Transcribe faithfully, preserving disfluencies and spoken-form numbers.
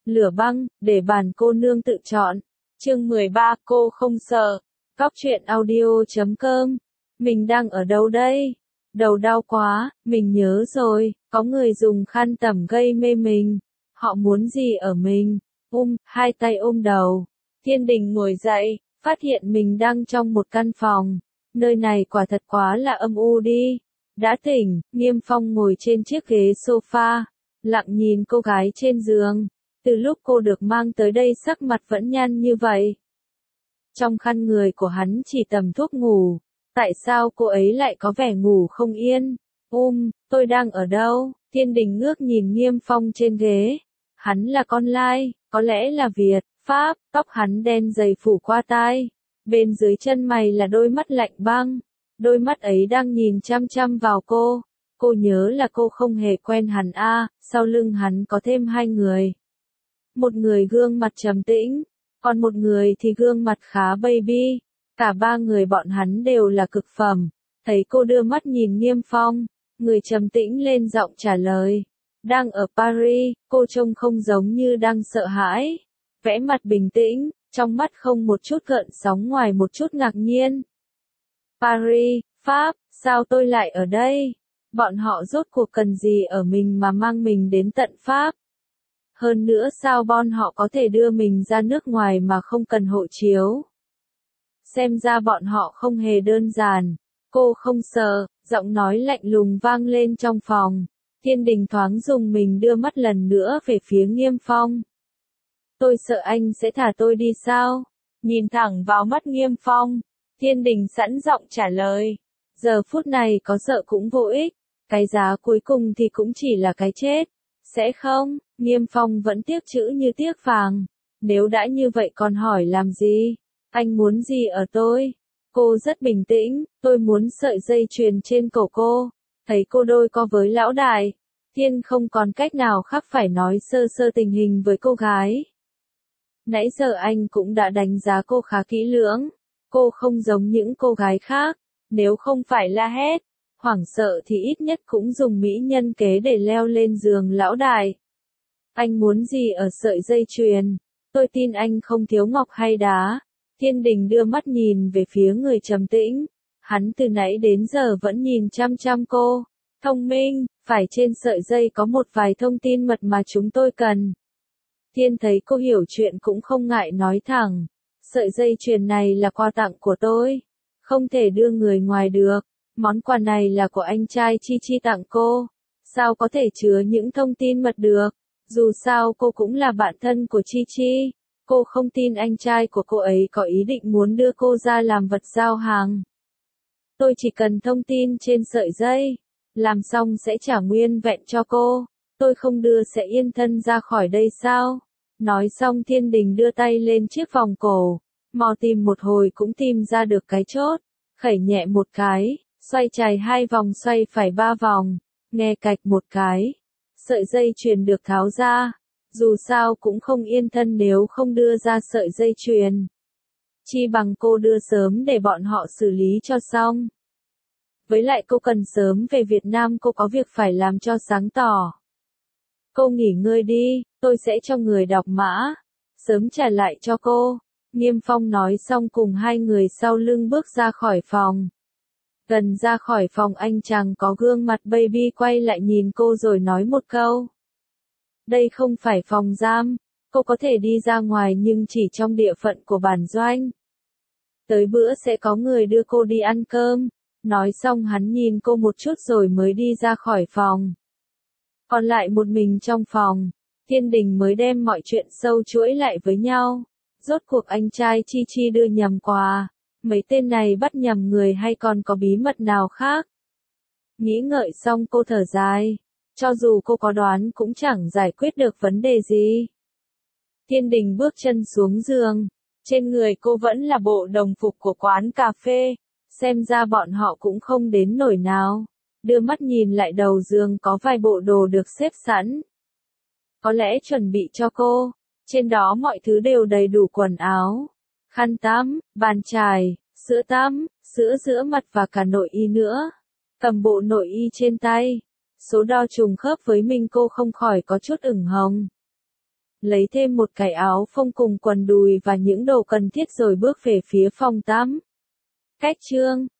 lửa băng, để bản cô nương tự chọn. Chương mười ba, cô không sợ. Góc truyện audio chấm com. Mình đang ở đâu đây? Đầu đau quá, mình nhớ rồi, có người dùng khăn tẩm gây mê mình. Họ muốn gì ở mình? Um, hai tay ôm đầu. Thiên Đình ngồi dậy, phát hiện mình đang trong một căn phòng. Nơi này quả thật quá là âm u đi. Đã tỉnh, Nghiêm Phong ngồi trên chiếc ghế sofa, lặng nhìn cô gái trên giường. Từ lúc cô được mang tới đây sắc mặt vẫn nhăn như vậy. Trong khăn người của hắn chỉ tầm thuốc ngủ. Tại sao cô ấy lại có vẻ ngủ không yên? Um, tôi đang ở đâu? Thiên Đình ngước nhìn Nghiêm Phong trên ghế. Hắn là con lai, có lẽ là Việt, Pháp, tóc hắn đen dày phủ qua tai. Bên dưới chân mày là đôi mắt lạnh băng. Đôi mắt ấy đang nhìn chăm chăm vào cô. Cô nhớ là cô không hề quen hắn a, à, sau lưng hắn có thêm hai người. Một người gương mặt trầm tĩnh, còn một người thì gương mặt khá baby. Cả ba người bọn hắn đều là cực phẩm. Thấy cô đưa mắt nhìn Nghiêm Phong, người trầm tĩnh lên giọng trả lời. Đang ở Paris, cô trông không giống như đang sợ hãi. Vẽ mặt bình tĩnh, trong mắt không một chút gợn sóng ngoài một chút ngạc nhiên. Paris, Pháp, sao tôi lại ở đây? Bọn họ rốt cuộc cần gì ở mình mà mang mình đến tận Pháp? Hơn nữa sao bọn họ có thể đưa mình ra nước ngoài mà không cần hộ chiếu? Xem ra bọn họ không hề đơn giản. Cô không sợ, giọng nói lạnh lùng vang lên trong phòng. Thiên Đình thoáng dùng mình đưa mắt lần nữa về phía Nghiêm Phong. Tôi sợ anh sẽ thả tôi đi sao? Nhìn thẳng vào mắt Nghiêm Phong, Thiên Đình sẵn giọng trả lời. Giờ phút này có sợ cũng vô ích, cái giá cuối cùng thì cũng chỉ là cái chết. Sẽ không? Nghiêm Phong vẫn tiếc chữ như tiếc vàng. Nếu đã như vậy còn hỏi làm gì? Anh muốn gì ở tôi? Cô rất bình tĩnh, tôi muốn sợi dây chuyền trên cổ cô. Thấy cô đôi co với lão đại, Thiên không còn cách nào khác phải nói sơ sơ tình hình với cô gái. Nãy giờ anh cũng đã đánh giá cô khá kỹ lưỡng. Cô không giống những cô gái khác. Nếu không phải la hét, hoảng sợ thì ít nhất cũng dùng mỹ nhân kế để leo lên giường lão đại. Anh muốn gì ở sợi dây chuyền? Tôi tin anh không thiếu ngọc hay đá. Thiên Đình đưa mắt nhìn về phía người trầm tĩnh. Hắn từ nãy đến giờ vẫn nhìn chăm chăm cô. Thông minh, phải trên sợi dây có một vài thông tin mật mà chúng tôi cần. Thiên thấy cô hiểu chuyện cũng không ngại nói thẳng. Sợi dây chuyền này là quà tặng của tôi. Không thể đưa người ngoài được. Món quà này là của anh trai Chi Chi tặng cô. Sao có thể chứa những thông tin mật được? Dù sao cô cũng là bạn thân của Chi Chi. Cô không tin anh trai của cô ấy có ý định muốn đưa cô ra làm vật giao hàng. Tôi chỉ cần thông tin trên sợi dây. Làm xong sẽ trả nguyên vẹn cho cô. Tôi không đưa sẽ yên thân ra khỏi đây sao? Nói xong Thiên Đình đưa tay lên chiếc vòng cổ. Mò tìm một hồi cũng tìm ra được cái chốt. Khẩy nhẹ một cái, xoay chày hai vòng xoay phải ba vòng. Nghe cạch một cái. Sợi dây chuyền được tháo ra. Dù sao cũng không yên thân nếu không đưa ra sợi dây chuyền. Chi bằng cô đưa sớm để bọn họ xử lý cho xong. Với lại cô cần sớm về Việt Nam, cô có việc phải làm cho sáng tỏ. Cô nghỉ ngơi đi, tôi sẽ cho người đọc mã. Sớm trả lại cho cô. Nghiêm Phong nói xong cùng hai người sau lưng bước ra khỏi phòng. Gần ra khỏi phòng anh chàng có gương mặt baby quay lại nhìn cô rồi nói một câu. Đây không phải phòng giam, cô có thể đi ra ngoài nhưng chỉ trong địa phận của bản doanh. Tới bữa sẽ có người đưa cô đi ăn cơm. Nói xong hắn nhìn cô một chút rồi mới đi ra khỏi phòng. Còn lại một mình trong phòng, Thiên Đình mới đem mọi chuyện sâu chuỗi lại với nhau. Rốt cuộc anh trai Chi Chi đưa nhầm quà. Mấy tên này bắt nhầm người hay còn có bí mật nào khác? Nghĩ ngợi xong cô thở dài. Cho dù cô có đoán cũng chẳng giải quyết được vấn đề gì. Thiên Đình bước chân xuống giường. Trên người cô vẫn là bộ đồng phục của quán cà phê. Xem ra bọn họ cũng không đến nổi nào. Đưa mắt nhìn lại đầu giường có vài bộ đồ được xếp sẵn. Có lẽ chuẩn bị cho cô. Trên đó mọi thứ đều đầy đủ quần áo, khăn tắm, bàn chải, sữa tắm, sữa rửa mặt và cả nội y nữa. Cầm bộ nội y trên tay. Số đo trùng khớp với mình cô không khỏi có chút ửng hồng. lấy thêm một cái áo phông cùng quần đùi và những đồ cần thiết rồi bước về phía phòng tắm. Cách chương